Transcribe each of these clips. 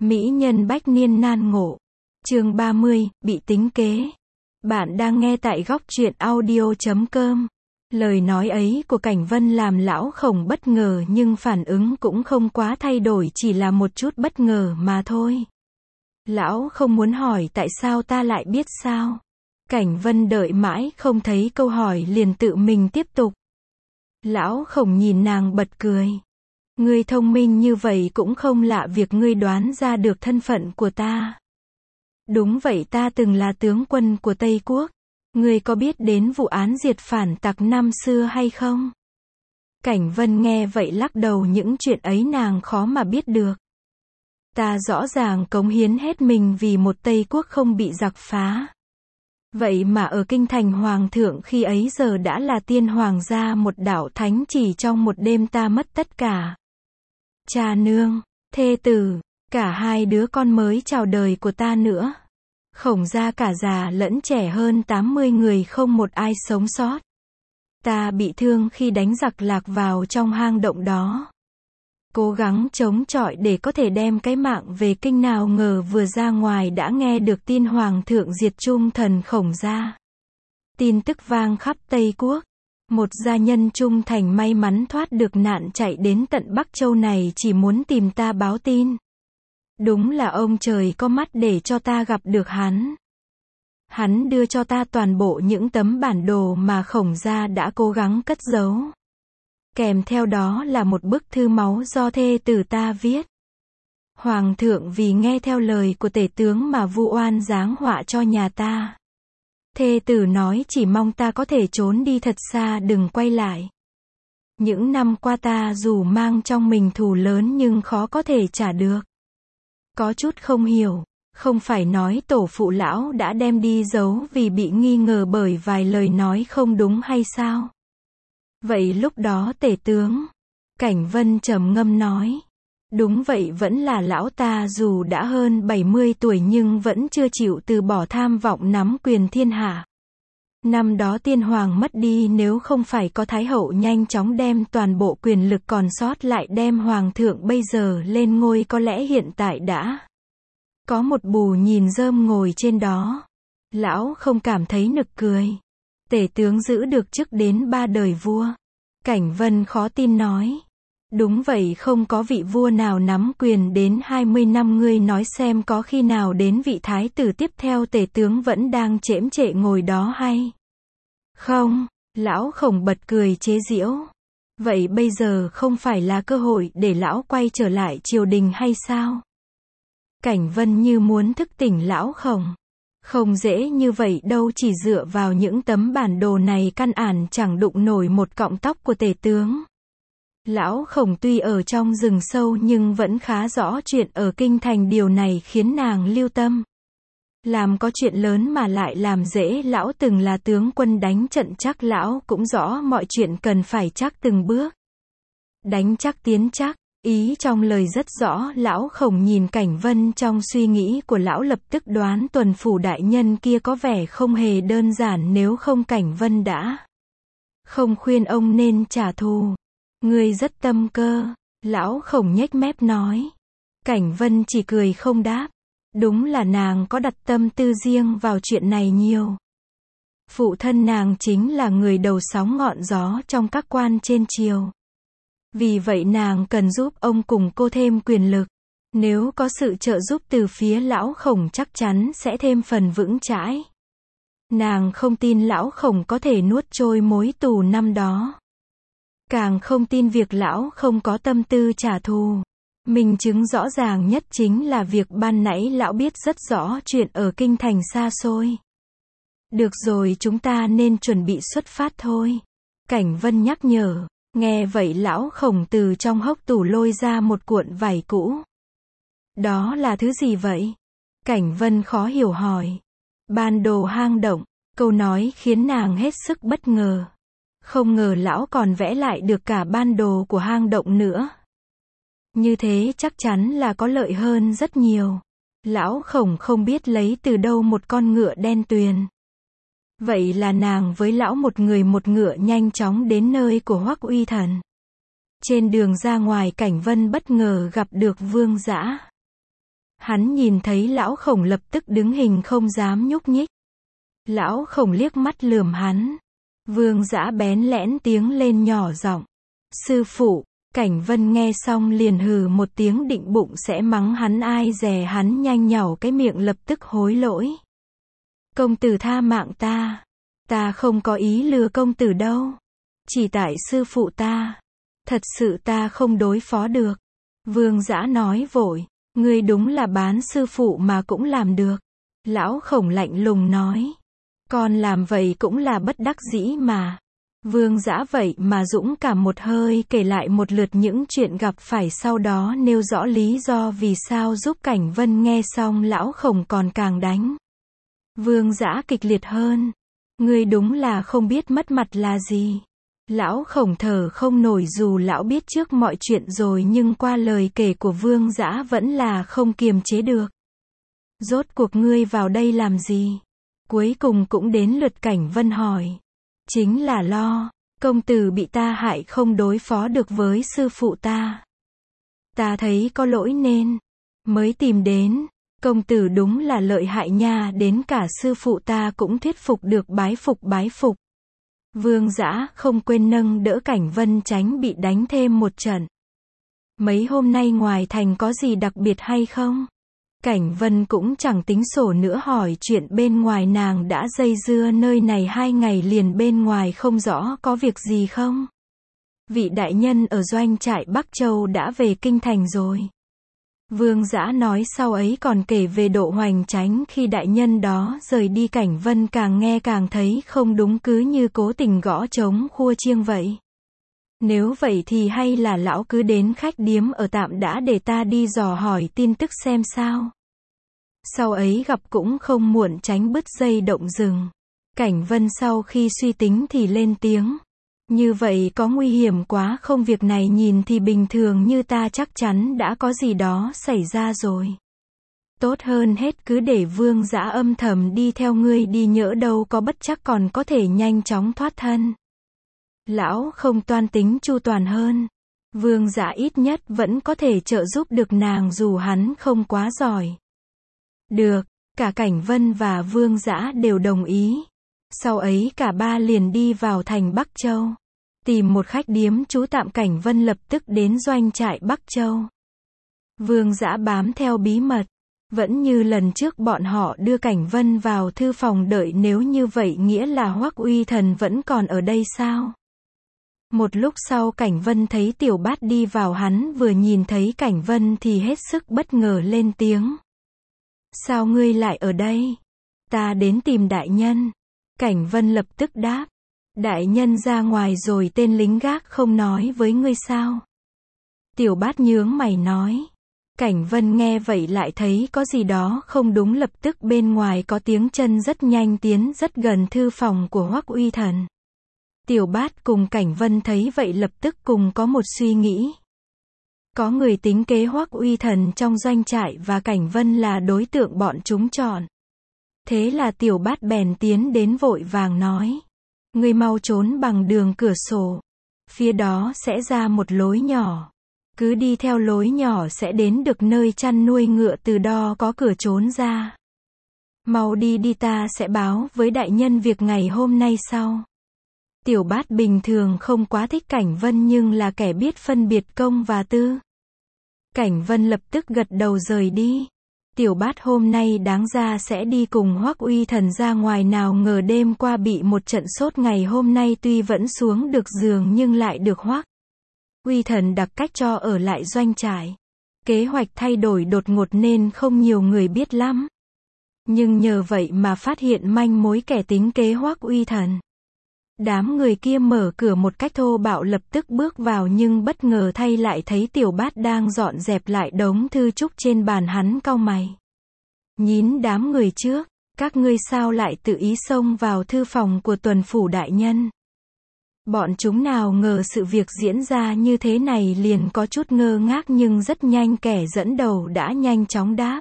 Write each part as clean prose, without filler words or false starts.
Mỹ nhân bách niên nan ngộ. Chương 30, bị tính kế. Bạn đang nghe tại góc truyện audio.com. Lời nói ấy của Cảnh Vân làm lão Khổng bất ngờ nhưng phản ứng cũng không quá thay đổi, chỉ là một chút bất ngờ mà thôi. Lão không muốn hỏi tại sao ta lại biết sao. Cảnh Vân đợi mãi không thấy câu hỏi liền tự mình tiếp tục. Lão Khổng nhìn nàng bật cười. Ngươi thông minh như vậy cũng không lạ việc ngươi đoán ra được thân phận của ta. Đúng vậy, ta từng là tướng quân của Tây Quốc. Ngươi có biết đến vụ án diệt phản tặc năm xưa hay không? Cảnh Vân nghe vậy lắc đầu, những chuyện ấy nàng khó mà biết được. Ta rõ ràng cống hiến hết mình vì một Tây Quốc không bị giặc phá. Vậy mà ở kinh thành hoàng thượng khi ấy giờ đã là tiên hoàng gia một đạo thánh, chỉ trong một đêm ta mất tất cả. Cha nương, thê tử, cả hai đứa con mới chào đời của ta nữa. Khổng gia cả già lẫn trẻ hơn 80 người không một ai sống sót. Ta bị thương khi đánh giặc lạc vào trong hang động đó. Cố gắng chống chọi để có thể đem cái mạng về kinh, nào ngờ vừa ra ngoài đã nghe được tin hoàng thượng diệt Trung thần Khổng gia. Tin tức vang khắp Tây Quốc. Một gia nhân trung thành may mắn thoát được nạn chạy đến tận Bắc Châu này chỉ muốn tìm ta báo tin. Đúng là ông trời có mắt để cho ta gặp được hắn. Hắn đưa cho ta toàn bộ những tấm bản đồ mà Khổng gia đã cố gắng cất giấu. Kèm theo đó là một bức thư máu do thê tử ta viết. Hoàng thượng vì nghe theo lời của tể tướng mà vu oan giáng họa cho nhà ta. Thê tử nói chỉ mong ta có thể trốn đi thật xa, đừng quay lại. Những năm qua ta dù mang trong mình thù lớn nhưng khó có thể trả được. Có chút không hiểu, không phải nói tổ phụ lão đã đem đi giấu vì bị nghi ngờ bởi vài lời nói không đúng hay sao? Vậy lúc đó tể tướng, Cảnh Vân trầm ngâm nói. Đúng vậy, vẫn là lão ta, dù đã hơn 70 tuổi nhưng vẫn chưa chịu từ bỏ tham vọng nắm quyền thiên hạ. Năm đó tiên hoàng mất đi, nếu không phải có thái hậu nhanh chóng đem toàn bộ quyền lực còn sót lại đem hoàng thượng bây giờ lên ngôi, có lẽ hiện tại đã có một bù nhìn rơm ngồi trên đó. Lão không cảm thấy nực cười. Tể tướng giữ được chức đến 3 đời vua. Cảnh Vân khó tin nói. Đúng vậy, không có vị vua nào nắm quyền đến 20 năm, ngươi nói xem có khi nào đến vị thái tử tiếp theo tể tướng vẫn đang chễm chệ ngồi đó hay không? Lão Khổng bật cười chế giễu. Vậy bây giờ không phải là cơ hội để lão quay trở lại triều đình hay sao? Cảnh Vân như muốn thức tỉnh lão Khổng. Không dễ như vậy đâu, chỉ dựa vào những tấm bản đồ này căn bản chẳng đụng nổi một cọng tóc của tể tướng. Lão Khổng tuy ở trong rừng sâu nhưng vẫn khá rõ chuyện ở kinh thành, điều này khiến nàng lưu tâm. Làm có chuyện lớn mà lại làm dễ, lão từng là tướng quân đánh trận chắc, lão cũng rõ mọi chuyện cần phải chắc từng bước. Đánh chắc tiến chắc, ý trong lời rất rõ. Lão Khổng nhìn Cảnh Vân, trong suy nghĩ của lão lập tức đoán tuần phủ đại nhân kia có vẻ không hề đơn giản, nếu không Cảnh Vân đã không khuyên ông nên trả thù. Ngươi rất tâm cơ. Lão Khổng nhếch mép nói. Cảnh Vân chỉ cười không đáp. Đúng là nàng có đặt tâm tư riêng vào chuyện này nhiều. Phụ thân nàng chính là người đầu sóng ngọn gió trong các quan trên triều. Vì vậy nàng cần giúp ông củng cố thêm quyền lực. Nếu có sự trợ giúp từ phía lão Khổng chắc chắn sẽ thêm phần vững chãi. Nàng không tin lão Khổng có thể nuốt trôi mối tù năm đó. Càng không tin việc lão không có tâm tư trả thù. Minh chứng rõ ràng nhất chính là việc ban nãy lão biết rất rõ chuyện ở kinh thành xa xôi. Được rồi, chúng ta nên chuẩn bị xuất phát thôi. Cảnh Vân nhắc nhở. Nghe vậy lão Khổng từ trong hốc tủ lôi ra một cuộn vải cũ. Đó là thứ gì vậy? Cảnh Vân khó hiểu hỏi. Bản đồ hang động. Câu nói khiến nàng hết sức bất ngờ. Không ngờ lão còn vẽ lại được cả bản đồ của hang động nữa. Như thế chắc chắn là có lợi hơn rất nhiều. Lão Khổng không biết lấy từ đâu một con ngựa đen tuyền. Vậy là nàng với lão một người một ngựa nhanh chóng đến nơi của Hoắc Uy Thần. Trên đường ra ngoài, Cảnh Vân bất ngờ gặp được Vương Dã. Hắn nhìn thấy lão khổng lập tức đứng hình không dám nhúc nhích. Lão khổng liếc mắt lườm hắn. Vương Dã bén lẽn tiếng lên nhỏ giọng. Sư phụ. Cảnh Vân nghe xong liền hừ một tiếng định bụng sẽ mắng hắn, ai dè hắn nhanh nhảu cái miệng lập tức hối lỗi. Công tử tha mạng ta. Ta không có ý lừa công tử đâu. Chỉ tại sư phụ ta. Thật sự ta không đối phó được. Vương Dã nói vội. Ngươi đúng là bán sư phụ mà cũng làm được. Lão khổng lạnh lùng nói. Con làm vậy cũng là bất đắc dĩ mà. Vương Dã vậy mà dũng cảm một hơi kể lại một lượt những chuyện gặp phải, sau đó nêu rõ lý do vì sao giúp Cảnh Vân. Nghe xong lão khổng còn càng đánh. Vương Dã kịch liệt hơn. Ngươi đúng là không biết mất mặt là gì. Lão khổng thở không nổi, dù lão biết trước mọi chuyện rồi nhưng qua lời kể của Vương Dã vẫn là không kiềm chế được. Rốt cuộc ngươi vào đây làm gì? Cuối cùng cũng đến lượt Cảnh Vân hỏi. Chính là lo, công tử bị ta hại không đối phó được với sư phụ ta. Ta thấy có lỗi nên mới tìm đến. Công tử đúng là lợi hại nha, đến cả sư phụ ta cũng thuyết phục được, bái phục bái phục. Vương Dã không quên nâng đỡ Cảnh Vân tránh bị đánh thêm một trận. Mấy hôm nay ngoài thành có gì đặc biệt hay không? Cảnh Vân cũng chẳng tính sổ nữa, hỏi chuyện bên ngoài, nàng đã dây dưa nơi này 2 ngày liền, bên ngoài không rõ có việc gì không? Vị đại nhân ở doanh trại Bắc Châu đã về kinh thành rồi. Vương Dã nói, sau ấy còn kể về Độ Hoành Chánh khi đại nhân đó rời đi. Cảnh Vân càng nghe càng thấy không đúng, cứ như cố tình gõ trống khua chiêng vậy. Nếu vậy thì hay là lão cứ đến khách điếm ở tạm đã, để ta đi dò hỏi tin tức xem sao. Sau ấy gặp cũng không muộn, tránh bứt dây động rừng. Cảnh Vân sau khi suy tính thì lên tiếng. Như vậy có nguy hiểm quá không? Việc này nhìn thì bình thường, như ta chắc chắn đã có gì đó xảy ra rồi. Tốt hơn hết cứ để Vương Dã âm thầm đi theo ngươi đi, nhỡ đâu có bất trắc còn có thể nhanh chóng thoát thân. Lão không toan tính chu toàn hơn. Vương Dã ít nhất vẫn có thể trợ giúp được nàng dù hắn không quá giỏi. Được, cả Cảnh Vân và Vương Dã đều đồng ý. Sau ấy cả ba liền đi vào thành Bắc Châu. Tìm một khách điếm trú tạm, Cảnh Vân lập tức đến doanh trại Bắc Châu. Vương Dã bám theo bí mật. Vẫn như lần trước bọn họ đưa Cảnh Vân vào thư phòng đợi, nếu như vậy nghĩa là Hoắc Uy Thần vẫn còn ở đây sao? Một lúc sau Cảnh Vân thấy Tiểu Bát đi vào, hắn vừa nhìn thấy Cảnh Vân thì hết sức bất ngờ lên tiếng. Sao ngươi lại ở đây? Ta đến tìm đại nhân. Cảnh Vân lập tức đáp. Đại nhân ra ngoài rồi, tên lính gác không nói với ngươi sao? Tiểu Bát nhướng mày nói. Cảnh Vân nghe vậy lại thấy có gì đó không đúng, lập tức bên ngoài có tiếng chân rất nhanh tiến rất gần thư phòng của Hoắc Uy Thần. Tiểu Bát cùng Cảnh Vân thấy vậy lập tức cùng có một suy nghĩ. Có người tính kế Hoắc Uy Thần trong doanh trại và Cảnh Vân là đối tượng bọn chúng chọn. Thế là Tiểu Bát bèn tiến đến vội vàng nói. Ngươi mau trốn bằng đường cửa sổ. Phía đó sẽ ra một lối nhỏ. Cứ đi theo lối nhỏ sẽ đến được nơi chăn nuôi ngựa, từ đó có cửa trốn ra. Mau đi đi, ta sẽ báo với đại nhân việc ngày hôm nay sau. Tiểu Bát bình thường không quá thích Cảnh Vân nhưng là kẻ biết phân biệt công và tư. Cảnh Vân lập tức gật đầu rời đi. Tiểu Bát hôm nay đáng ra sẽ đi cùng Hoắc Uy Thần ra ngoài, nào ngờ đêm qua bị một trận sốt, ngày hôm nay tuy vẫn xuống được giường nhưng lại được Hoắc Uy Thần đặc cách cho ở lại doanh trại. Kế hoạch thay đổi đột ngột nên không nhiều người biết lắm. Nhưng nhờ vậy mà phát hiện manh mối kẻ tính kế Hoắc Uy Thần. Đám người kia mở cửa một cách thô bạo, lập tức bước vào nhưng bất ngờ thay lại thấy Tiểu Bát đang dọn dẹp lại đống thư trúc trên bàn, hắn cau mày. Nhín đám người trước, các ngươi sao lại tự ý xông vào thư phòng của tuần phủ đại nhân? Bọn chúng nào ngờ sự việc diễn ra như thế này, liền có chút ngơ ngác nhưng rất nhanh kẻ dẫn đầu đã nhanh chóng đáp.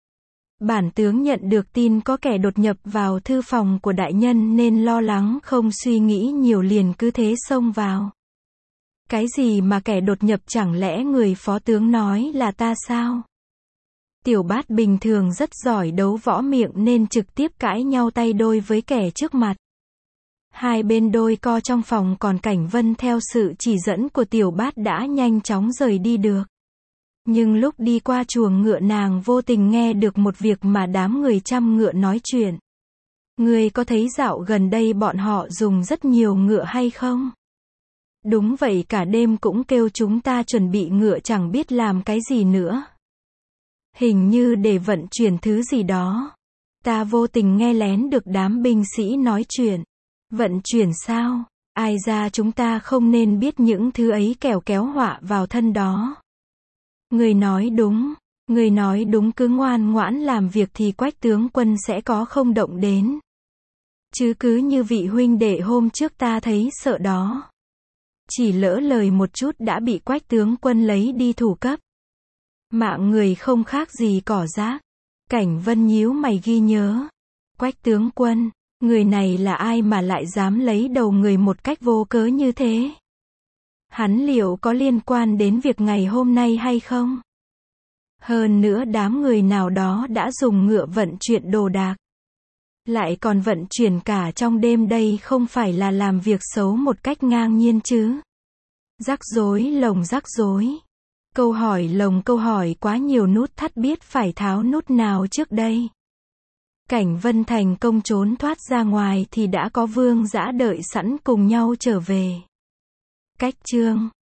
Bản tướng nhận được tin có kẻ đột nhập vào thư phòng của đại nhân nên lo lắng không suy nghĩ nhiều liền cứ thế xông vào. Cái gì mà kẻ đột nhập, chẳng lẽ người phó tướng nói là ta sao? Tiểu Bát bình thường rất giỏi đấu võ miệng nên trực tiếp cãi nhau tay đôi với kẻ trước mặt. Hai bên đôi co trong phòng, còn Cảnh Vân theo sự chỉ dẫn của Tiểu Bát đã nhanh chóng rời đi được. Nhưng lúc đi qua chuồng ngựa, nàng vô tình nghe được một việc mà đám người chăm ngựa nói chuyện. Ngươi có thấy dạo gần đây bọn họ dùng rất nhiều ngựa hay không? Đúng vậy, cả đêm cũng kêu chúng ta chuẩn bị ngựa chẳng biết làm cái gì nữa. Hình như để vận chuyển thứ gì đó. Ta vô tình nghe lén được đám binh sĩ nói chuyện. Vận chuyển sao? Ai ra chúng ta không nên biết những thứ ấy, kẻo kéo họa vào thân đó. Người nói đúng, cứ ngoan ngoãn làm việc thì Quách tướng quân sẽ có không động đến. Chứ cứ như vị huynh đệ hôm trước ta thấy sợ đó. Chỉ lỡ lời một chút đã bị Quách tướng quân lấy đi thủ cấp. Mạng người không khác gì cỏ rác. Cảnh Vân nhíu mày ghi nhớ. Quách tướng quân, người này là ai mà lại dám lấy đầu người một cách vô cớ như thế? Hắn liệu có liên quan đến việc ngày hôm nay hay không? Hơn nữa đám người nào đó đã dùng ngựa vận chuyển đồ đạc. Lại còn vận chuyển cả trong đêm, đây không phải là làm việc xấu một cách ngang nhiên chứ? Rắc rối lồng rắc rối. Câu hỏi lồng câu hỏi quá nhiều nút thắt, biết phải tháo nút nào trước đây. Cảnh Vân thành công trốn thoát ra ngoài thì đã có Vương Dã đợi sẵn cùng nhau trở về. Cách chương